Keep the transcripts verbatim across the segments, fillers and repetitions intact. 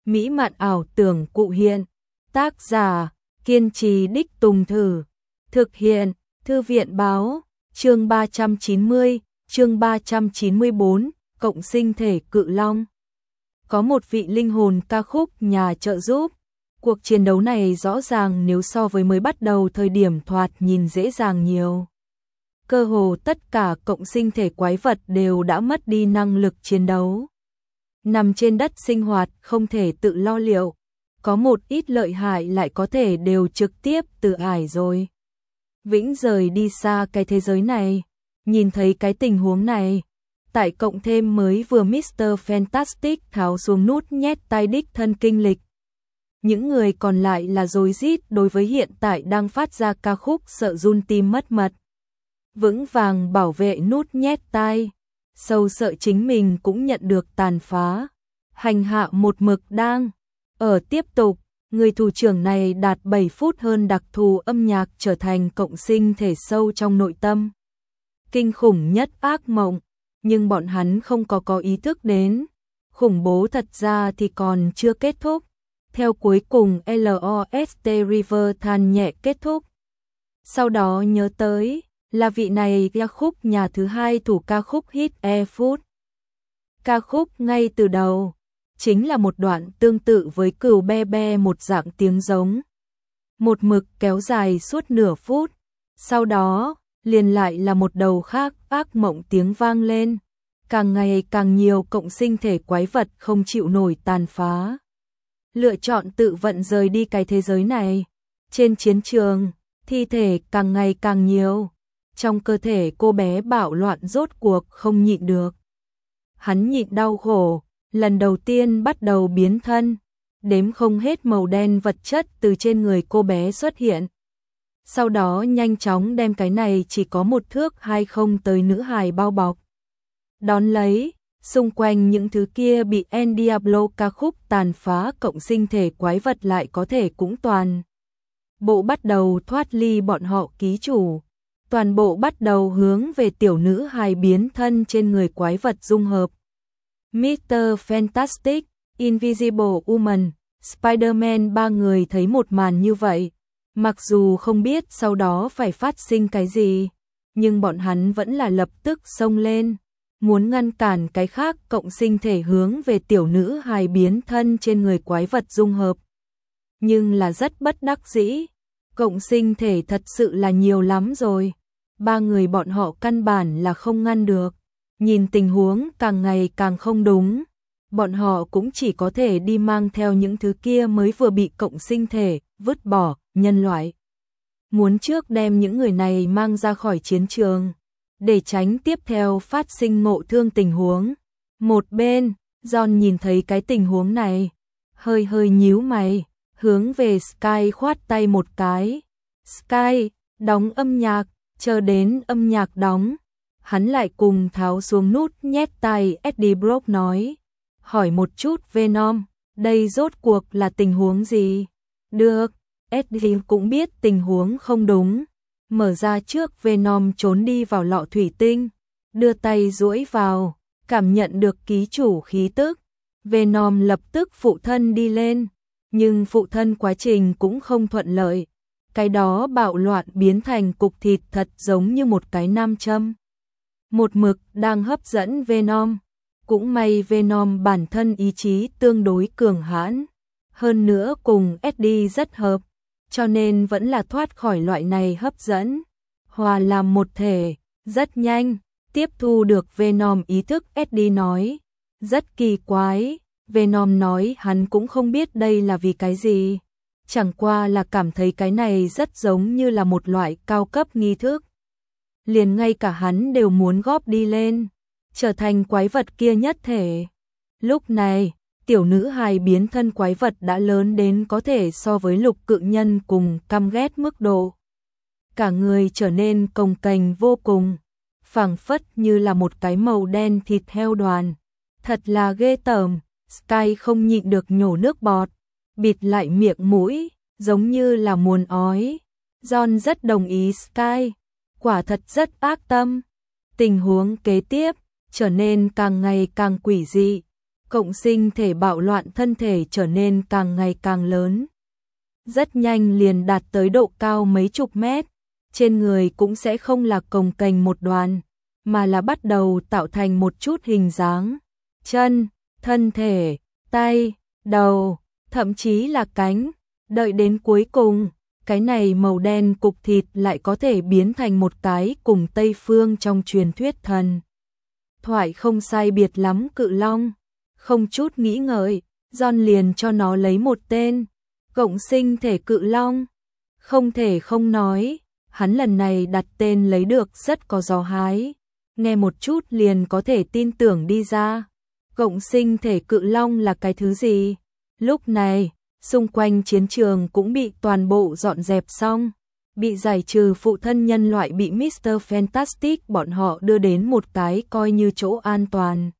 mỹ mạn ảo tưởng cụ hiện. Tác giả, kiên trì đích tùng thử. Thực hiện, Thư viện báo, chương ba trăm chín mươi, chương ba trăm chín mươi bốn, cộng sinh thể cự long. Có một vị linh hồn ca khúc nhà trợ giúp. Cuộc chiến đấu này rõ ràng nếu so với mới bắt đầu thời điểm thoạt nhìn dễ dàng nhiều. Cơ hồ tất cả cộng sinh thể quái vật đều đã mất đi năng lực chiến đấu. Nằm trên đất sinh hoạt không thể tự lo liệu. Có một ít lợi hại lại có thể đều trực tiếp từ ải rồi. Vĩnh rời đi xa cái thế giới này. Nhìn thấy cái tình huống này. Tại cộng thêm mới vừa mít tơ Fantastic tháo xuống nút nhét tay đích thân kinh lịch. Những người còn lại là rối rít đối với hiện tại đang phát ra ca khúc sợ run tim mất mật. Vững vàng bảo vệ nút nhét tai, sâu sợ chính mình cũng nhận được tàn phá. Hành hạ một mực đang ở tiếp tục, người thủ trưởng này đạt bảy phút hơn đặc thù âm nhạc trở thành cộng sinh thể sâu trong nội tâm. Kinh khủng nhất ác mộng, nhưng bọn hắn không có có ý thức đến. Khủng bố thật ra thì còn chưa kết thúc. Theo cuối cùng Lost River than nhẹ kết thúc. Sau đó nhớ tới là vị này ca khúc nhà thứ hai thủ ca khúc hit E Food. Ca khúc ngay từ đầu chính là một đoạn tương tự với cừu be be một dạng tiếng giống. Một mực kéo dài suốt nửa phút. Sau đó liền lại là một đầu khác ác mộng tiếng vang lên. Càng ngày càng nhiều cộng sinh thể quái vật không chịu nổi tàn phá. Lựa chọn tự vận rời đi cái thế giới này. Trên chiến trường, thi thể càng ngày càng nhiều. Trong cơ thể cô bé bạo loạn rốt cuộc không nhịn được. Hắn nhịn đau khổ, lần đầu tiên bắt đầu biến thân. Đếm không hết màu đen vật chất từ trên người cô bé xuất hiện. Sau đó nhanh chóng đem cái này chỉ có một thước hay không tới nữ hài bao bọc. Đón lấy, xung quanh những thứ kia bị El Diablo ca khúc tàn phá cộng sinh thể quái vật lại có thể cũng toàn. Bộ bắt đầu thoát ly bọn họ ký chủ. Toàn bộ bắt đầu hướng về tiểu nữ hài biến thân trên người quái vật dung hợp. mít tơ Fantastic, Invisible Woman, Spider-Man ba người thấy một màn như vậy. Mặc dù không biết sau đó phải phát sinh cái gì, nhưng bọn hắn vẫn là lập tức xông lên. Muốn ngăn cản cái khác cộng sinh thể hướng về tiểu nữ hài biến thân trên người quái vật dung hợp. Nhưng là rất bất đắc dĩ. Cộng sinh thể thật sự là nhiều lắm rồi. Ba người bọn họ căn bản là không ngăn được. Nhìn tình huống càng ngày càng không đúng. Bọn họ cũng chỉ có thể đi mang theo những thứ kia mới vừa bị cộng sinh thể vứt bỏ, nhân loại. Muốn trước đem những người này mang ra khỏi chiến trường. Để tránh tiếp theo phát sinh ngộ thương tình huống. Một bên, John nhìn thấy cái tình huống này. Hơi hơi nhíu mày, hướng về Sky khoát tay một cái. Sky, đóng âm nhạc, chờ đến âm nhạc đóng. Hắn lại cùng tháo xuống nút nhét tay Eddie Brock nói. Hỏi một chút Venom, đây rốt cuộc là tình huống gì? Được, Eddie cũng biết tình huống không đúng. Mở ra trước Venom trốn đi vào lọ thủy tinh. Đưa tay duỗi vào, cảm nhận được ký chủ khí tức. Venom lập tức phụ thân đi lên. Nhưng phụ thân quá trình cũng không thuận lợi. Cái đó bạo loạn biến thành cục thịt thật giống như một cái nam châm. Một mực đang hấp dẫn Venom. Cũng may Venom bản thân ý chí tương đối cường hãn. Hơn nữa cùng Eddie rất hợp. Cho nên vẫn là thoát khỏi loại này hấp dẫn. Hòa làm một thể, rất nhanh. Tiếp thu được Venom ý thức Eddie nói. Rất kỳ quái. Venom nói hắn cũng không biết đây là vì cái gì. Chẳng qua là cảm thấy cái này rất giống như là một loại cao cấp nghi thức. Liền ngay cả hắn đều muốn góp đi lên. Trở thành quái vật kia nhất thể. Lúc này, tiểu nữ hài biến thân quái vật đã lớn đến có thể so với lục cự nhân cùng căm ghét mức độ. Cả người trở nên cồng kềnh vô cùng. Phảng phất như là một cái màu đen thịt heo đoàn. Thật là ghê tởm. Sky không nhịn được nhổ nước bọt. Bịt lại miệng mũi, giống như là muốn ói. John rất đồng ý Sky. Quả thật rất ác tâm. Tình huống kế tiếp trở nên càng ngày càng quỷ dị. cộng sinh thể bạo loạn thân thể trở nên càng ngày càng lớn. Rất nhanh liền đạt tới độ cao mấy chục mét, trên người cũng sẽ không là cồng kềnh một đoàn, mà là bắt đầu tạo thành một chút hình dáng, chân, thân thể, tay, đầu, thậm chí là cánh, đợi đến cuối cùng, cái này màu đen cục thịt lại có thể biến thành một cái cùng Tây Phương trong truyền thuyết thần thoại không sai biệt lắm cự long. Không chút nghĩ ngợi, John liền cho nó lấy một tên, cộng sinh thể cự long. Không thể không nói, hắn lần này đặt tên lấy được rất có gió hái, nghe một chút liền có thể tin tưởng đi ra. Cộng sinh thể cự long là cái thứ gì? Lúc này, xung quanh chiến trường cũng bị toàn bộ dọn dẹp xong, bị giải trừ phụ thân nhân loại bị mít tơ Fantastic bọn họ đưa đến một cái coi như chỗ an toàn.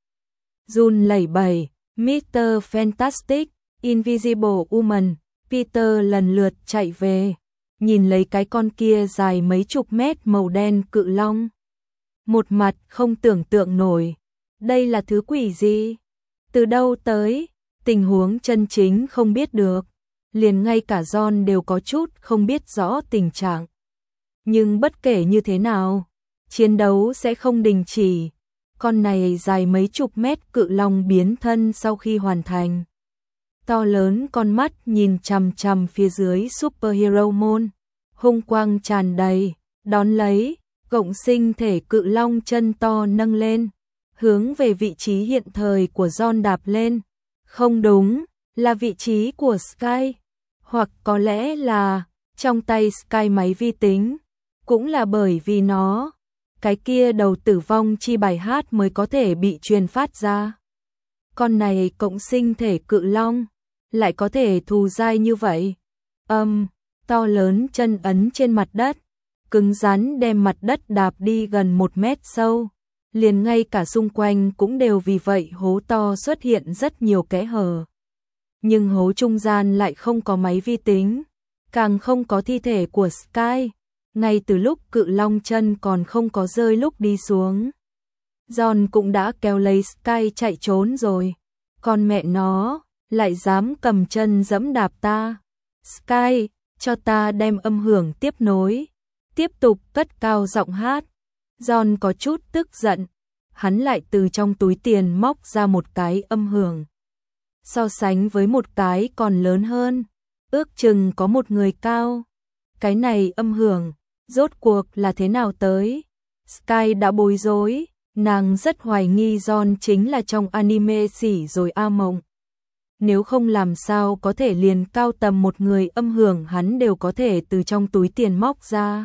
Run lẩy bẩy, mít tơ Fantastic, Invisible Woman, Peter lần lượt chạy về, nhìn lấy cái con kia dài mấy chục mét màu đen cự long. Một mặt không tưởng tượng nổi, đây là thứ quỷ gì? Từ đâu tới? Tình huống chân chính không biết được, liền ngay cả John đều có chút không biết rõ tình trạng. Nhưng bất kể như thế nào, chiến đấu sẽ không đình chỉ. Con này dài mấy chục mét cự long biến thân sau khi hoàn thành. To lớn con mắt nhìn chằm chằm phía dưới Superhero Môn, hung quang tràn đầy, đón lấy, cộng sinh thể cự long chân to nâng lên, hướng về vị trí hiện thời của John đạp lên. Không đúng, là vị trí của Sky, hoặc có lẽ là trong tay Sky máy vi tính, cũng là bởi vì nó, cái kia đầu tử vong chi bài hát mới có thể bị truyền phát ra. Con này cộng sinh thể cự long, lại có thể thù dai như vậy. Âm, um, to lớn chân ấn trên mặt đất, cứng rắn đem mặt đất đạp đi gần một mét sâu. Liền ngay cả xung quanh cũng đều vì vậy hố to xuất hiện rất nhiều kẽ hở. Nhưng hố trung gian lại không có máy vi tính, càng không có thi thể của Sky, ngay từ lúc cự long chân còn không có rơi lúc đi xuống. John cũng đã kéo lấy Sky chạy trốn rồi, còn mẹ nó, lại dám cầm chân giẫm đạp ta. Sky, cho ta đem âm hưởng tiếp nối, tiếp tục cất cao giọng hát. John có chút tức giận, hắn lại từ trong túi tiền móc ra một cái âm hưởng. So sánh với một cái còn lớn hơn, ước chừng có một người cao. Cái này âm hưởng, rốt cuộc là thế nào tới? Sky đã bối rối, nàng rất hoài nghi John chính là trong anime xỉ rồi A Mộng. Nếu không làm sao có thể liền cao tầm một người âm hưởng hắn đều có thể từ trong túi tiền móc ra.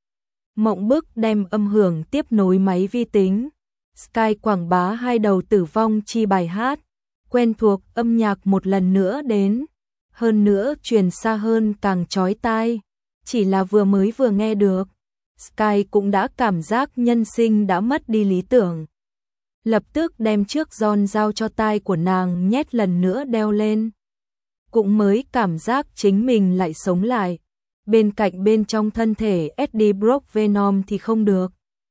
Mộng bức đem âm hưởng tiếp nối máy vi tính. Sky quảng bá hai đầu tử vong chi bài hát. Quen thuộc âm nhạc một lần nữa đến. Hơn nữa truyền xa hơn càng chói tai. Chỉ là vừa mới vừa nghe được, Sky cũng đã cảm giác nhân sinh đã mất đi lý tưởng. Lập tức đem trước John giao cho tai của nàng nhét lần nữa đeo lên. Cũng mới cảm giác chính mình lại sống lại. Bên cạnh bên trong thân thể Eddie Brock Venom thì không được.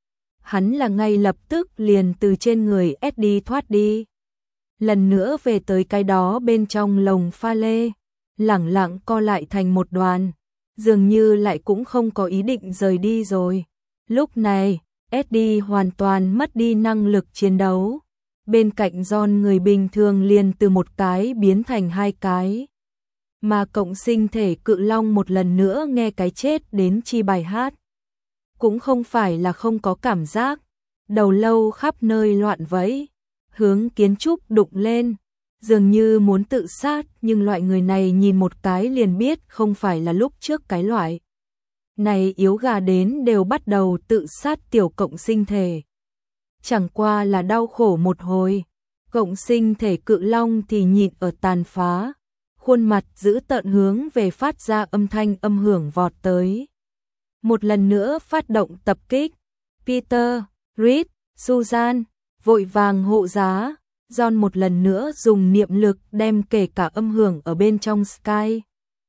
Hắn là ngay lập tức liền từ trên người Eddie thoát đi. Lần nữa về tới cái đó bên trong lồng pha lê, lẳng lặng co lại thành một đoàn, dường như lại cũng không có ý định rời đi rồi. Lúc này, Eddie hoàn toàn mất đi năng lực chiến đấu. Bên cạnh John người bình thường liền từ một cái biến thành hai cái. Mà cộng sinh thể cự long một lần nữa nghe cái chết đến chi bài hát. Cũng không phải là không có cảm giác, đầu lâu khắp nơi loạn vẫy, hướng kiến trúc đụng lên, dường như muốn tự sát, nhưng loại người này nhìn một cái liền biết không phải là lúc trước cái loại. Này yếu gà đến đều bắt đầu tự sát tiểu cộng sinh thể. Chẳng qua là đau khổ một hồi, cộng sinh thể cự long thì nhịn ở tàn phá. Khuôn mặt giữ tợn hướng về phát ra âm thanh âm hưởng vọt tới. Một lần nữa phát động tập kích. Peter, Reed, Susan, vội vàng hộ giá. John một lần nữa dùng niệm lực đem kể cả âm hưởng ở bên trong Sky.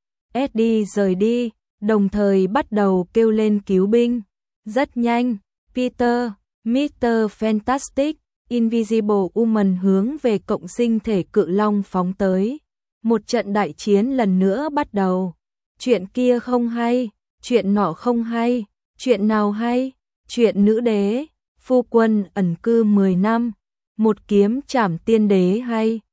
Eddie rời đi, đồng thời bắt đầu kêu lên cứu binh. Rất nhanh, Peter, mít tơ Fantastic, Invisible Woman hướng về cộng sinh thể cự long phóng tới. Một trận đại chiến lần nữa bắt đầu. Chuyện kia không hay, chuyện nọ không hay, chuyện nào hay? Chuyện nữ đế, phu quân ẩn cư mười năm, một kiếm trảm tiên đế hay.